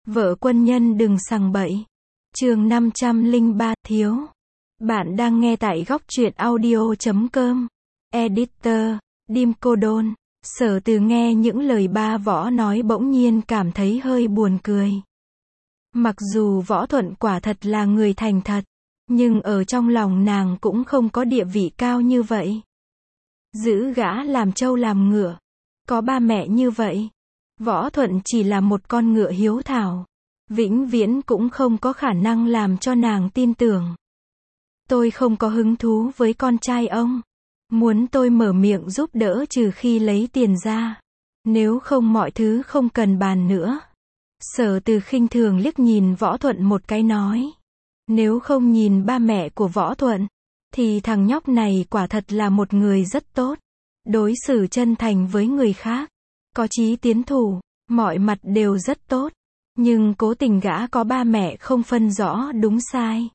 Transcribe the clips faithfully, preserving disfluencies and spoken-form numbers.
Vợ quân nhân đừng sằng bậy. Chương năm trăm lẻ ba, thiếu. Bạn đang nghe tại góc truyện audio chấm com. Editor, Dim Cô Đôn. Sở Từ nghe những lời ba Võ nói bỗng nhiên cảm thấy hơi buồn cười. Mặc dù Võ Thuận quả thật là người thành thật, nhưng ở trong lòng nàng cũng không có địa vị cao như vậy. Giữ gã làm trâu làm ngựa. Có ba mẹ như vậy. Võ Thuận chỉ là một con ngựa hiếu thảo. Vĩnh viễn cũng không có khả năng làm cho nàng tin tưởng. Tôi không có hứng thú với con trai ông. Muốn tôi mở miệng giúp đỡ trừ khi lấy tiền ra. Nếu không mọi thứ không cần bàn nữa. Sở Từ khinh thường liếc nhìn Võ Thuận một cái nói. Nếu không nhìn ba mẹ của Võ Thuận, thì thằng nhóc này quả thật là một người rất tốt. Đối xử chân thành với người khác. Có chí tiến thủ, mọi mặt đều rất tốt. Nhưng cố tình gã có ba mẹ không phân rõ đúng sai.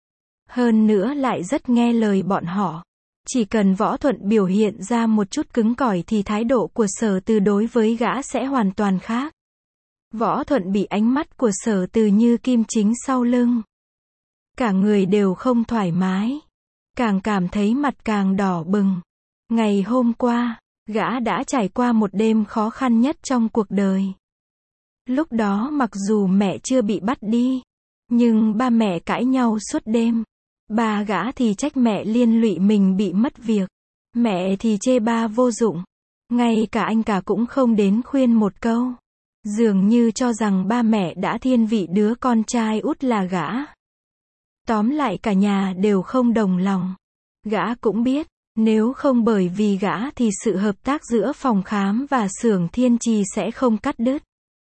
Hơn nữa lại rất nghe lời bọn họ. Chỉ cần Võ Thuận biểu hiện ra một chút cứng cỏi thì thái độ của Sở Từ đối với gã sẽ hoàn toàn khác. Võ Thuận bị ánh mắt của Sở Từ như kim chính sau lưng. Cả người đều không thoải mái. Càng cảm thấy mặt càng đỏ bừng. Ngày hôm qua, gã đã trải qua một đêm khó khăn nhất trong cuộc đời. Lúc đó mặc dù mẹ chưa bị bắt đi, nhưng ba mẹ cãi nhau suốt đêm. Ba gã thì trách mẹ liên lụy mình bị mất việc. Mẹ thì chê ba vô dụng. Ngay cả anh cả cũng không đến khuyên một câu. Dường như cho rằng ba mẹ đã thiên vị đứa con trai út là gã. Tóm lại cả nhà đều không đồng lòng. Gã cũng biết, nếu không bởi vì gã thì sự hợp tác giữa phòng khám và xưởng Thiên Trì sẽ không cắt đứt.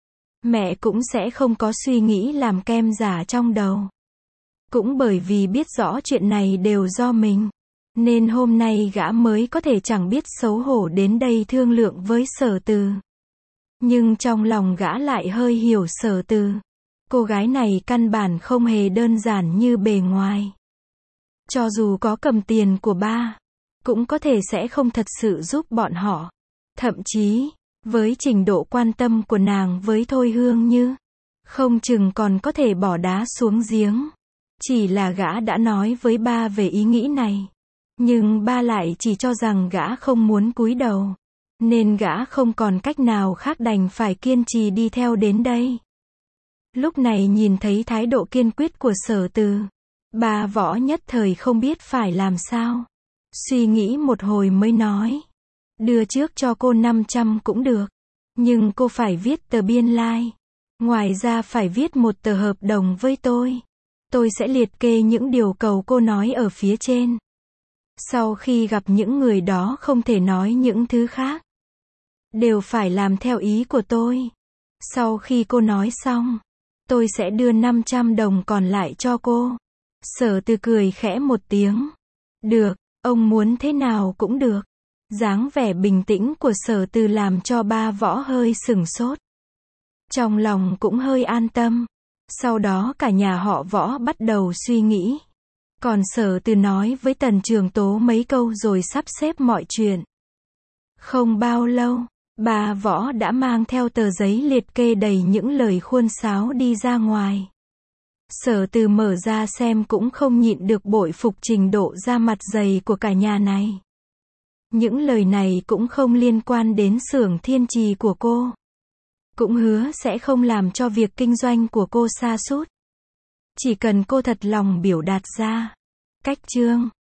Mẹ cũng sẽ không có suy nghĩ làm kem giả trong đầu. Cũng bởi vì biết rõ chuyện này đều do mình, nên hôm nay gã mới có thể chẳng biết xấu hổ đến đây thương lượng với Sở Từ. Nhưng trong lòng gã lại hơi hiểu Sở Từ. Cô gái này căn bản không hề đơn giản như bề ngoài. Cho dù có cầm tiền của ba, cũng có thể sẽ không thật sự giúp bọn họ. Thậm chí, với trình độ quan tâm của nàng với Thôi Hương Như, không chừng còn có thể bỏ đá xuống giếng. Chỉ là gã đã nói với ba về ý nghĩ này. Nhưng ba lại chỉ cho rằng gã không muốn cúi đầu. Nên gã không còn cách nào khác đành phải kiên trì đi theo đến đây. Lúc này nhìn thấy thái độ kiên quyết của Sở Từ, ba Võ nhất thời không biết phải làm sao. Suy nghĩ một hồi mới nói. Đưa trước cho cô năm trăm cũng được. Nhưng cô phải viết tờ biên lai. Ngoài ra phải viết một tờ hợp đồng với tôi. Tôi sẽ liệt kê những điều cầu cô nói ở phía trên. Sau khi gặp những người đó không thể nói những thứ khác. Đều phải làm theo ý của tôi. Sau khi cô nói xong, tôi sẽ đưa năm trăm đồng còn lại cho cô. Sở Từ cười khẽ một tiếng. Được, ông muốn thế nào cũng được. Dáng vẻ bình tĩnh của Sở Từ làm cho ba Võ hơi sửng sốt. Trong lòng cũng hơi an tâm. Sau đó cả nhà họ Võ bắt đầu suy nghĩ. Còn Sở Từ nói với Tần Trường Tố mấy câu rồi sắp xếp mọi chuyện. Không bao lâu, bà Võ đã mang theo tờ giấy liệt kê đầy những lời khuôn sáo đi ra ngoài. Sở Từ mở ra xem cũng không nhịn được bội phục trình độ da mặt dày của cả nhà này. Những lời này cũng không liên quan đến xưởng Thiên Trì của cô. Cũng hứa sẽ không làm cho việc kinh doanh của cô sa sút. Chỉ cần cô thật lòng biểu đạt ra. Cách chương